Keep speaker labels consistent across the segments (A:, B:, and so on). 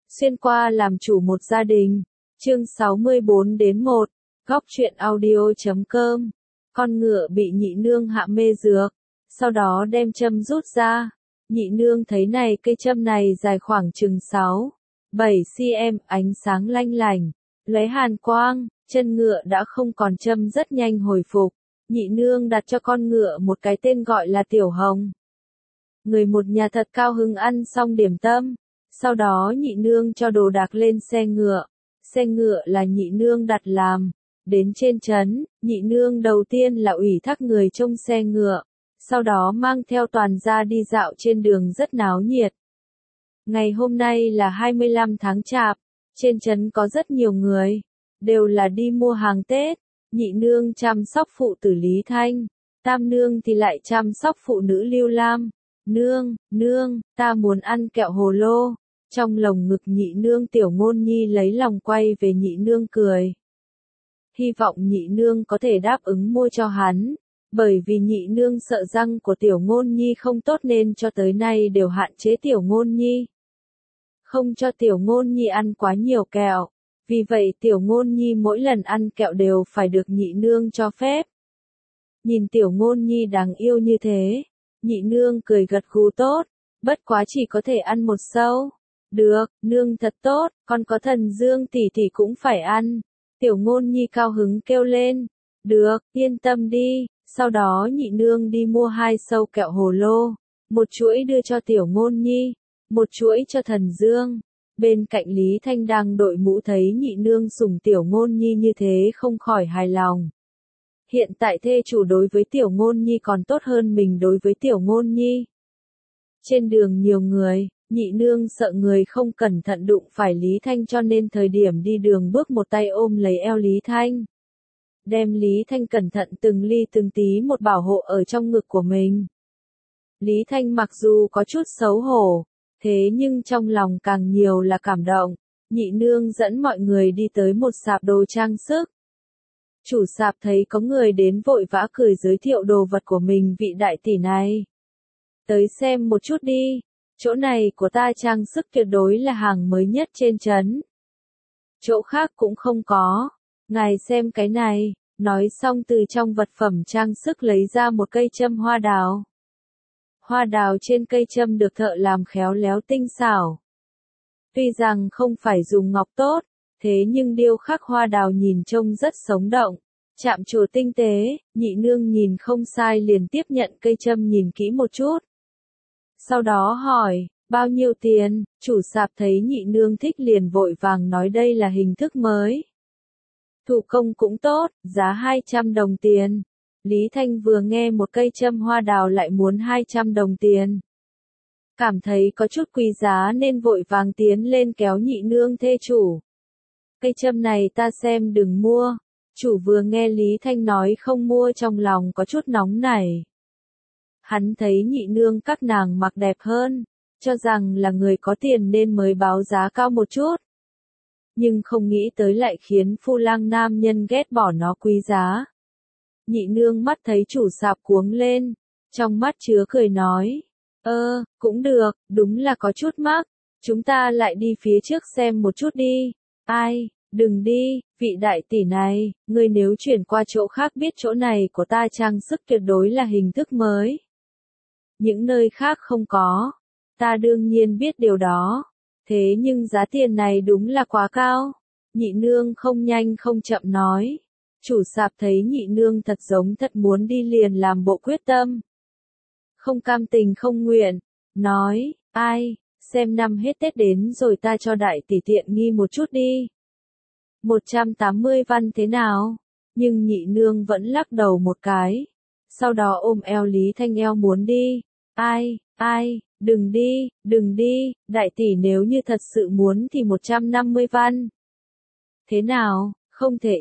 A: Xuyên qua làm chủ một gia đình. Chương 64-1. Góc truyện audio.com. Con ngựa bị nhị nương hạ mê dược, sau đó đem châm rút ra. Nhị nương thấy này, cây châm này dài khoảng chừng 6-7 cm, ánh sáng lanh lảnh, lóe hàn quang, chân ngựa đã không còn châm rất nhanh hồi phục. Nhị nương đặt cho con ngựa một cái tên gọi là Tiểu Hồng. Người một nhà thật cao hứng ăn xong điểm tâm, sau đó nhị nương cho đồ đạc lên xe ngựa. Xe ngựa là nhị nương đặt làm. Đến trên trấn, nhị nương đầu tiên là ủy thác người trông xe ngựa, sau đó mang theo toàn gia đi dạo trên đường rất náo nhiệt. Ngày hôm nay là 25 tháng Chạp, trên trấn có rất nhiều người, đều là đi mua hàng Tết. Nhị nương chăm sóc phụ tử Lý Thanh, tam nương thì lại chăm sóc phụ nữ Lưu Lam. Nương, ta muốn ăn kẹo hồ lô. Trong lồng ngực nhị nương Tiểu Ngôn Nhi lấy lòng quay về nhị nương cười. Hy vọng nhị nương có thể đáp ứng mua cho hắn, bởi vì nhị nương sợ răng của Tiểu Ngôn Nhi không tốt nên cho tới nay đều hạn chế Tiểu Ngôn Nhi. Không cho Tiểu Ngôn Nhi ăn quá nhiều kẹo, vì vậy Tiểu Ngôn Nhi mỗi lần ăn kẹo đều phải được nhị nương cho phép. Nhìn Tiểu Ngôn Nhi đáng yêu như thế, nhị nương cười gật gù tốt, bất quá chỉ có thể ăn một sâu. Được, nương thật tốt, con có thần dương tỷ tỷ cũng phải ăn. Tiểu Ngôn Nhi cao hứng kêu lên. Được, yên tâm đi. Sau đó nhị nương đi mua 2 sâu kẹo hồ lô, một chuỗi đưa cho Tiểu Ngôn Nhi, một chuỗi cho thần dương. Bên cạnh Lý Thanh đang đội mũ thấy nhị nương sủng Tiểu Ngôn Nhi như thế không khỏi hài lòng. Hiện tại thê chủ đối với Tiểu Ngôn Nhi còn tốt hơn mình đối với Tiểu Ngôn Nhi. Trên đường nhiều người, nhị nương sợ người không cẩn thận đụng phải Lý Thanh cho nên thời điểm đi đường bước một tay ôm lấy eo Lý Thanh. Đem Lý Thanh cẩn thận từng ly từng tí một bảo hộ ở trong ngực của mình. Lý Thanh mặc dù có chút xấu hổ, thế nhưng trong lòng càng nhiều là cảm động. Nhị nương dẫn mọi người đi tới một sạp đồ trang sức. Chủ sạp thấy có người đến vội vã cười giới thiệu đồ vật của mình vị đại tỷ này. Tới xem một chút đi, chỗ này của ta trang sức tuyệt đối là hàng mới nhất trên trấn. Chỗ khác cũng không có, ngài xem cái này, nói xong từ trong vật phẩm trang sức lấy ra một cây châm hoa đào. Hoa đào trên cây châm được thợ làm khéo léo tinh xảo. Tuy rằng không phải dùng ngọc tốt, thế nhưng điêu khắc hoa đào nhìn trông rất sống động, chạm trổ tinh tế. Nhị nương nhìn không sai liền tiếp nhận cây châm nhìn kỹ một chút. Sau đó hỏi, bao nhiêu tiền? Chủ sạp thấy nhị nương thích liền vội vàng nói đây là hình thức mới. Thủ công cũng tốt, giá 200 đồng tiền. Lý Thanh vừa nghe một cây châm hoa đào lại muốn 200 đồng tiền. Cảm thấy có chút quý giá nên vội vàng tiến lên kéo nhị nương thê chủ. Cây châm này ta xem đừng mua. Chủ vừa nghe Lý Thanh nói không mua trong lòng có chút nóng nảy. Hắn thấy nhị nương các nàng mặc đẹp hơn, cho rằng là người có tiền nên mới báo giá cao một chút. Nhưng không nghĩ tới lại khiến phu lang nam nhân ghét bỏ nó quý giá. Nhị nương mắt thấy chủ sạp cuống lên, trong mắt chứa cười nói, cũng được, đúng là có chút mắc, chúng ta lại đi phía trước xem một chút đi. Ai, đừng đi, vị đại tỷ này, ngươi nếu chuyển qua chỗ khác biết chỗ này của ta trang sức tuyệt đối là hình thức mới. Những nơi khác không có, ta đương nhiên biết điều đó, thế nhưng giá tiền này đúng là quá cao. Nhị nương không nhanh không chậm nói. Chủ sạp thấy nhị nương thật giống thật muốn đi liền làm bộ quyết tâm. Không cam tình không nguyện, nói, ai, xem năm hết Tết đến rồi ta cho đại tỷ tiện nghi một chút đi. 180 văn thế nào? Nhưng nhị nương vẫn lắc đầu một cái. Sau đó ôm eo Lý Thanh eo muốn đi. Ai, đừng đi, đại tỷ nếu như thật sự muốn thì 150 văn. Thế nào, không thể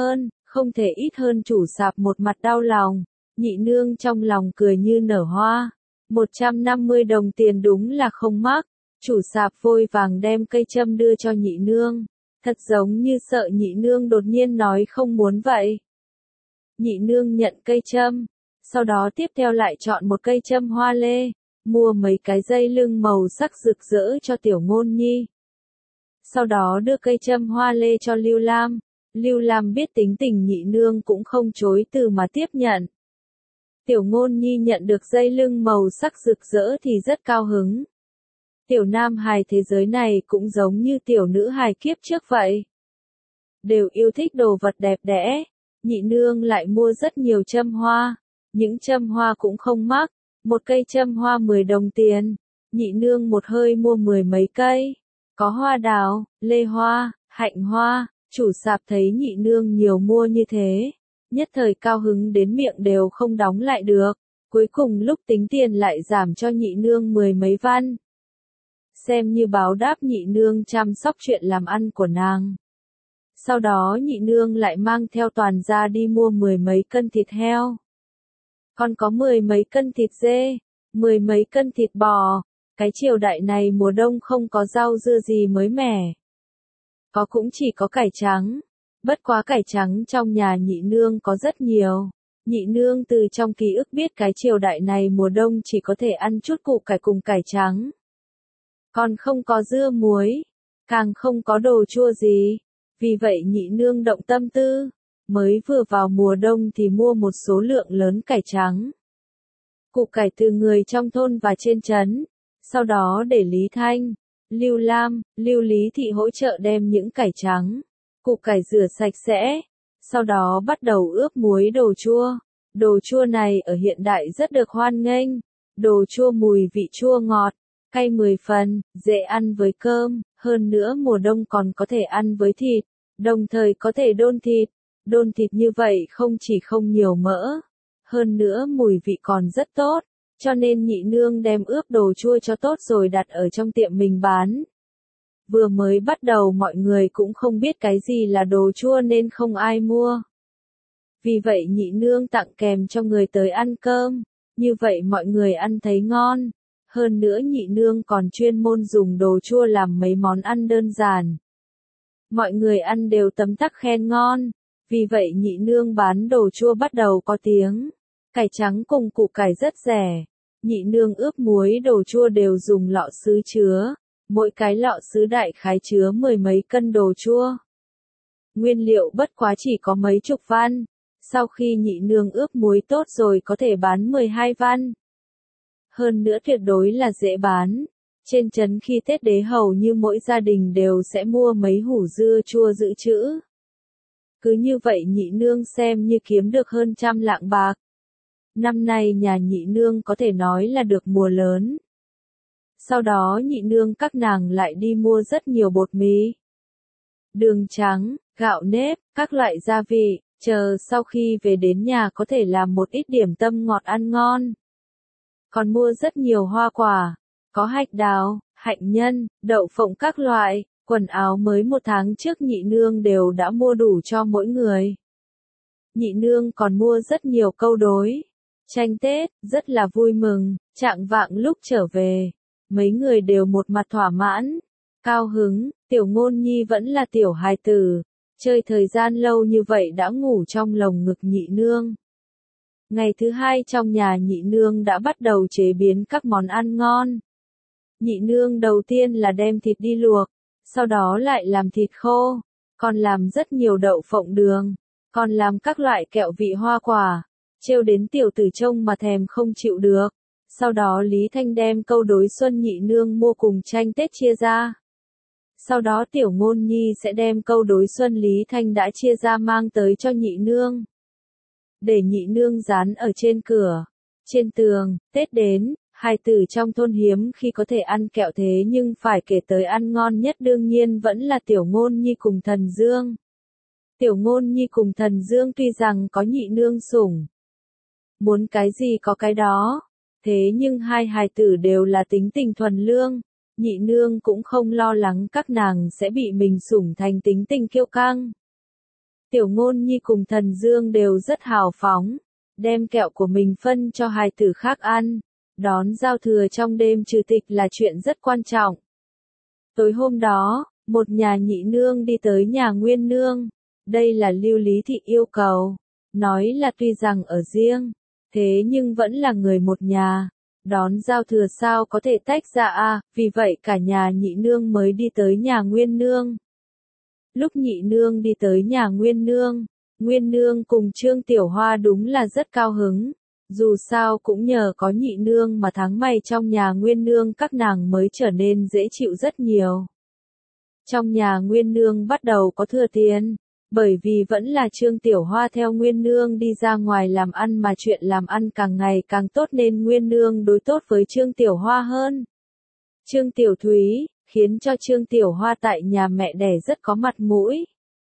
A: ít hơn chủ sạp một mặt đau lòng. Nhị nương trong lòng cười như nở hoa. 150 đồng tiền đúng là không mắc. Chủ sạp vội vàng đem cây châm đưa cho nhị nương. Thật giống như sợ nhị nương đột nhiên nói không muốn vậy. Nhị nương nhận cây châm. Sau đó tiếp theo lại chọn một cây châm hoa lê, mua mấy cái dây lưng màu sắc rực rỡ cho Tiểu Ngôn Nhi. sau đó đưa cây châm hoa lê cho Lưu Lam. Lưu Lam biết tính tình nhị nương cũng không chối từ mà tiếp nhận. Tiểu Ngôn Nhi nhận được dây lưng màu sắc rực rỡ thì rất cao hứng. Tiểu nam hài thế giới này cũng giống như tiểu nữ hài kiếp trước vậy. Đều yêu thích đồ vật đẹp đẽ, nhị nương lại mua rất nhiều châm hoa. Những châm hoa cũng không mắc, một cây châm hoa 10 đồng tiền. Nhị nương một hơi mua 10 mấy cây. Có hoa đào, lê hoa, hạnh hoa, chủ sạp thấy nhị nương nhiều mua như thế. Nhất thời cao hứng đến miệng đều không đóng lại được. Cuối cùng lúc tính tiền lại giảm cho nhị nương 10 mấy văn. Xem như báo đáp nhị nương chăm sóc chuyện làm ăn của nàng. Sau đó nhị nương lại mang theo toàn gia đi mua 10 mấy cân thịt heo. Còn có 10 mấy cân thịt dê, 10 mấy cân thịt bò. Cái triều đại này mùa đông không có rau dưa gì mới mẻ. Có cũng chỉ có cải trắng. Bất quá cải trắng trong nhà nhị nương có rất nhiều. Nhị nương từ trong ký ức biết cái triều đại này mùa đông chỉ có thể ăn chút củ cải cùng cải trắng. Còn không có dưa muối, càng không có đồ chua gì. Vì vậy nhị nương động tâm tư, mới vừa vào mùa đông thì mua một số lượng lớn cải trắng. Củ cải từ người trong thôn và trên trấn, sau đó để Lý Thanh, Lưu Lam, Lưu Lý Thị hỗ trợ đem những cải trắng, củ cải rửa sạch sẽ, sau đó bắt đầu ướp muối đồ chua. Đồ chua này ở hiện đại rất được hoan nghênh, đồ chua mùi vị chua ngọt, cay 10 phần, dễ ăn với cơm, hơn nữa mùa đông còn có thể ăn với thịt, đồng thời có thể đôn thịt. Đôn thịt như vậy không chỉ không nhiều mỡ, hơn nữa mùi vị còn rất tốt, cho nên nhị nương đem ướp đồ chua cho tốt rồi đặt ở trong tiệm mình bán. Vừa mới bắt đầu mọi người cũng không biết cái gì là đồ chua nên không ai mua. Vì vậy nhị nương tặng kèm cho người tới ăn cơm, như vậy mọi người ăn thấy ngon. Hơn nữa nhị nương còn chuyên môn dùng đồ chua làm mấy món ăn đơn giản. Mọi người ăn đều tấm tắc khen ngon. Vì vậy nhị nương bán đồ chua bắt đầu có tiếng. Cải trắng cùng củ cải rất rẻ. Nhị nương ướp muối đồ chua đều dùng lọ sứ chứa. Mỗi cái lọ sứ đại khái chứa 10 mấy cân đồ chua. Nguyên liệu bất quá chỉ có mấy chục văn. Sau khi nhị nương ướp muối tốt rồi có thể bán 12 văn. Hơn nữa tuyệt đối là dễ bán. Trên trấn khi Tết đến hầu như mỗi gia đình đều sẽ mua mấy hũ dưa chua dự trữ. Cứ như vậy nhị nương xem như kiếm được hơn 100 lạng bạc. Năm nay nhà nhị nương có thể nói là được mùa lớn. Sau đó nhị nương các nàng lại đi mua rất nhiều bột mì, đường trắng, gạo nếp, các loại gia vị, chờ sau khi về đến nhà có thể làm một ít điểm tâm ngọt ăn ngon. Còn mua rất nhiều hoa quả, có hạch đào, hạnh nhân, đậu phộng các loại. Quần áo mới 1 tháng trước nhị nương đều đã mua đủ cho mỗi người. Nhị nương còn mua rất nhiều câu đối, tranh Tết, rất là vui mừng. Chạng vạng lúc trở về, mấy người đều một mặt thỏa mãn, cao hứng. Tiểu Ngôn Nhi vẫn là tiểu hài tử, chơi thời gian lâu như vậy đã ngủ trong lồng ngực nhị nương. Ngày thứ 2 trong nhà nhị nương đã bắt đầu chế biến các món ăn ngon. Nhị nương đầu tiên là đem thịt đi luộc, sau đó lại làm thịt khô, còn làm rất nhiều đậu phộng đường, còn làm các loại kẹo vị hoa quả, trêu đến tiểu tử trông mà thèm không chịu được. Sau đó Lý Thanh đem câu đối xuân nhị nương mua cùng tranh Tết chia ra. Sau đó Tiểu Ngôn Nhi sẽ đem câu đối xuân Lý Thanh đã chia ra mang tới cho nhị nương, để nhị nương dán ở trên cửa, trên tường. Tết đến, hài tử trong thôn hiếm khi có thể ăn kẹo, thế nhưng phải kể tới ăn ngon nhất đương nhiên vẫn là Tiểu Ngôn Nhi cùng Thần Dương. Tiểu Ngôn Nhi cùng Thần Dương tuy rằng có nhị nương sủng, muốn cái gì có cái đó, thế nhưng hai hài tử đều là tính tình thuần lương, nhị nương cũng không lo lắng các nàng sẽ bị mình sủng thành tính tình kiêu căng. Tiểu Ngôn Nhi cùng Thần Dương đều rất hào phóng, đem kẹo của mình phân cho hài tử khác ăn. Đón giao thừa trong đêm trừ tịch là chuyện rất quan trọng. Tối hôm đó, một nhà nhị nương đi tới nhà nguyên nương. Đây là Lưu Lý Thị yêu cầu. Nói là tuy rằng ở riêng, thế nhưng vẫn là người một nhà. Đón giao thừa sao có thể tách ra à, vì vậy cả nhà nhị nương mới đi tới nhà Nguyên nương. Lúc nhị nương đi tới nhà Nguyên nương cùng Trương Tiểu Hoa đúng là rất cao hứng. Dù sao cũng nhờ có nhị nương mà tháng may trong nhà Nguyên nương các nàng mới trở nên dễ chịu rất nhiều. Trong nhà Nguyên nương bắt đầu có thừa tiền, bởi vì vẫn là Trương Tiểu Hoa theo Nguyên nương đi ra ngoài làm ăn mà chuyện làm ăn càng ngày càng tốt nên Nguyên nương đối tốt với Trương Tiểu Hoa hơn. Trương Tiểu Thúy, khiến cho Trương Tiểu Hoa tại nhà mẹ đẻ rất có mặt mũi.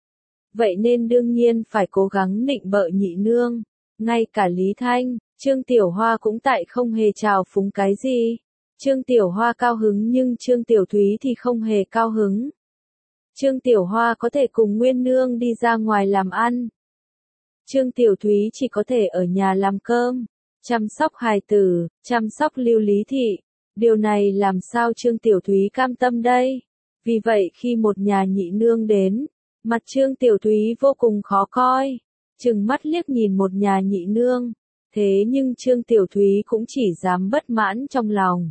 A: Vậy nên đương nhiên phải cố gắng nịnh bợ nhị nương. Ngay cả Lý Thanh, Trương Tiểu Hoa cũng tại không hề chào phúng cái gì. Trương Tiểu Hoa cao hứng nhưng Trương Tiểu Thúy thì không hề cao hứng. Trương Tiểu Hoa có thể cùng Nguyên nương đi ra ngoài làm ăn. Trương Tiểu Thúy chỉ có thể ở nhà làm cơm, chăm sóc hài tử, chăm sóc Lưu Lý Thị. Điều này làm sao Trương Tiểu Thúy cam tâm đây? Vì vậy khi một nhà nhị nương đến, mặt Trương Tiểu Thúy vô cùng khó coi. Trừng mắt liếc nhìn một nhà nhị nương. Thế nhưng Trương Tiểu Thúy cũng chỉ dám bất mãn trong lòng.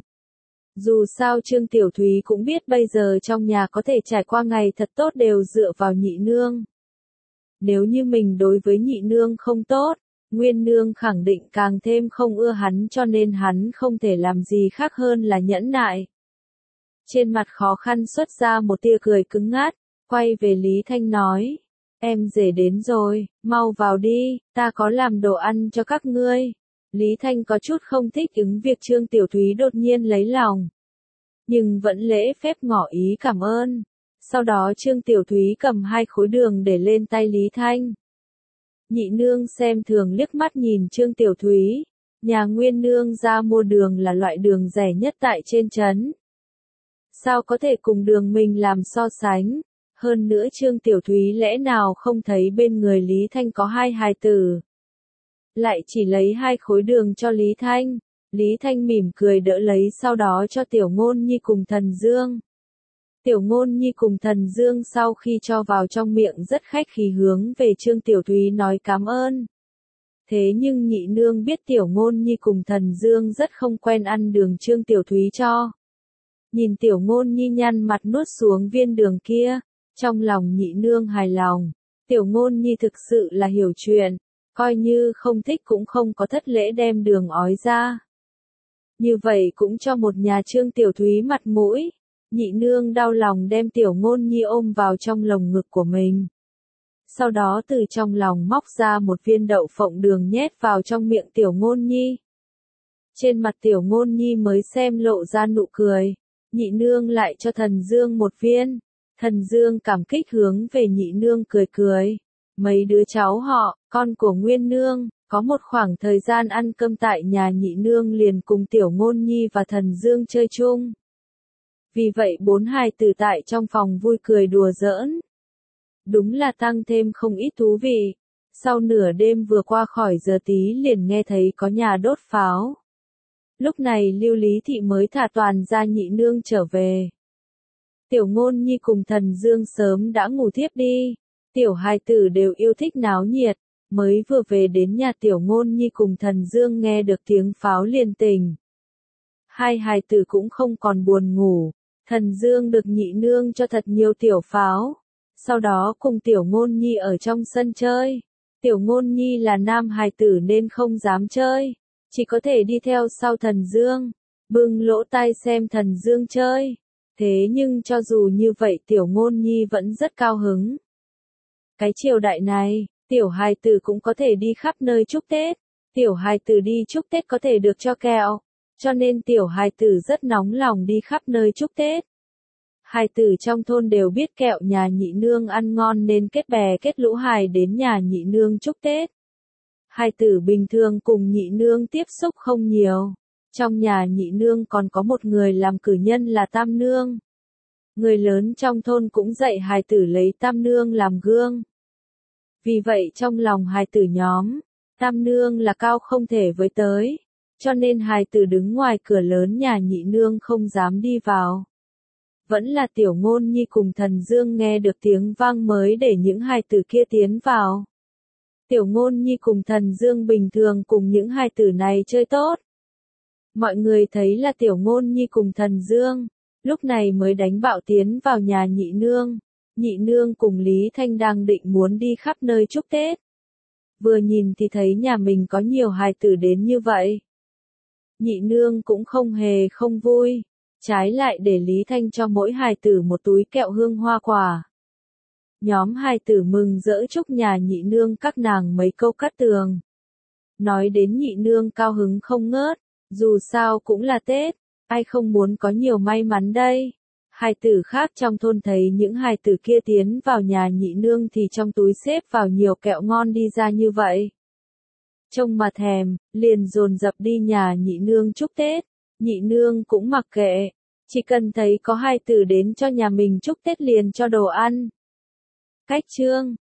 A: Dù sao Trương Tiểu Thúy cũng biết bây giờ trong nhà có thể trải qua ngày thật tốt đều dựa vào nhị nương. Nếu như mình đối với nhị nương không tốt, Nguyên nương khẳng định càng thêm không ưa hắn cho nên hắn không thể làm gì khác hơn là nhẫn nại. Trên mặt khó khăn xuất ra một tia cười cứng ngắt, quay về Lý Thanh nói. Em rể đến rồi, mau vào đi, ta có làm đồ ăn cho các ngươi. Lý Thanh có chút không thích ứng việc Trương Tiểu Thúy đột nhiên lấy lòng. Nhưng vẫn lễ phép ngỏ ý cảm ơn. Sau đó Trương Tiểu Thúy cầm 2 khối đường để lên tay Lý Thanh. Nhị nương xem thường liếc mắt nhìn Trương Tiểu Thúy. Nhà Nguyên nương ra mua đường là loại đường rẻ nhất tại trên trấn. Sao có thể cùng đường mình làm so sánh? Hơn nữa Trương Tiểu Thúy lẽ nào không thấy bên người Lý Thanh có 2 hài tử. Lại chỉ lấy 2 khối đường cho Lý Thanh. Lý Thanh mỉm cười đỡ lấy sau đó cho Tiểu Ngôn Nhi cùng Thần Dương. Tiểu Ngôn Nhi cùng Thần Dương sau khi cho vào trong miệng rất khách khí hướng về Trương Tiểu Thúy nói cảm ơn. Thế nhưng nhị nương biết Tiểu Ngôn Nhi cùng Thần Dương rất không quen ăn đường Trương Tiểu Thúy cho. Nhìn Tiểu Ngôn Nhi nhăn mặt nuốt xuống viên đường kia, trong lòng nhị nương hài lòng. Tiểu Ngôn Nhi thực sự là hiểu chuyện, coi như không thích cũng không có thất lễ đem đường ói ra. Như vậy cũng cho một nhà Trương Tiểu Thúy mặt mũi. Nhị nương đau lòng đem Tiểu Ngôn Nhi ôm vào trong lồng ngực của mình. Sau đó từ trong lòng móc ra một viên đậu phộng đường nhét vào trong miệng Tiểu Ngôn Nhi. Trên mặt Tiểu Ngôn Nhi mới xem lộ ra nụ cười. Nhị nương lại cho Thần Dương một viên. Thần Dương cảm kích hướng về nhị nương cười cười. Mấy đứa cháu họ, con của Nguyên nương, có một khoảng thời gian ăn cơm tại nhà nhị nương liền cùng Tiểu Ngôn Nhi và Thần Dương chơi chung. Vì vậy 4 hài tử tại trong phòng vui cười đùa giỡn. Đúng là tăng thêm không ít thú vị. Sau nửa đêm vừa qua khỏi giờ tí liền nghe thấy có nhà đốt pháo. Lúc này Lưu Lý Thị mới thả toàn gia nhị nương trở về. Tiểu Ngôn Nhi cùng Thần Dương sớm đã ngủ thiếp đi. Tiểu hài tử đều yêu thích náo nhiệt. Mới vừa về đến nhà Tiểu Ngôn Nhi cùng Thần Dương nghe được tiếng pháo liền tỉnh. 2 hài tử cũng không còn buồn ngủ. Thần Dương được nhị nương cho thật nhiều tiểu pháo. Sau đó cùng Tiểu Ngôn Nhi ở trong sân chơi. Tiểu Ngôn Nhi là nam hài tử nên không dám chơi. Chỉ có thể đi theo sau Thần Dương. Bưng lỗ tai xem Thần Dương chơi. Thế nhưng cho dù như vậy Tiểu Ngôn Nhi vẫn rất cao hứng. Cái triều đại này, tiểu hài tử cũng có thể đi khắp nơi chúc Tết. Tiểu hài tử đi chúc Tết có thể được cho kẹo. Cho nên tiểu hài tử rất nóng lòng đi khắp nơi chúc Tết. Hài tử trong thôn đều biết kẹo nhà nhị nương ăn ngon nên kết bè kết lũ hài đến nhà nhị nương chúc Tết. Hài tử bình thường cùng nhị nương tiếp xúc không nhiều. Trong nhà nhị nương còn có một người làm cử nhân là Tam Nương. Người lớn trong thôn cũng dạy hài tử lấy Tam Nương làm gương. Vì vậy trong lòng hài tử nhóm, Tam Nương là cao không thể với tới. Cho nên hài tử đứng ngoài cửa lớn nhà nhị nương không dám đi vào. Vẫn là Tiểu Ngôn Nhi cùng Thần Dương nghe được tiếng vang mới để những hài tử kia tiến vào. Tiểu Ngôn Nhi cùng Thần Dương bình thường cùng những hài tử này chơi tốt. Mọi người thấy là Tiểu Ngôn Nhi cùng Thần Dương, lúc này mới đánh bạo tiến vào nhà nhị nương. Nhị nương cùng Lý Thanh đang định muốn đi khắp nơi chúc Tết. Vừa nhìn thì thấy nhà mình có nhiều hài tử đến như vậy. Nhị nương cũng không hề không vui, trái lại để Lý Thanh cho mỗi hài tử một túi kẹo hương hoa quả. Nhóm hài tử mừng rỡ chúc nhà nhị nương các nàng mấy câu cát tường. Nói đến nhị nương cao hứng không ngớt, dù sao cũng là Tết, ai không muốn có nhiều may mắn đây. Hài tử khác trong thôn thấy những hài tử kia tiến vào nhà nhị nương thì trong túi xếp vào nhiều kẹo ngon đi ra như vậy. Trông mà thèm, liền dồn dập đi nhà nhị nương chúc Tết. Nhị nương cũng mặc kệ, chỉ cần thấy có hài tử đến cho nhà mình chúc Tết liền cho đồ ăn. Cách chương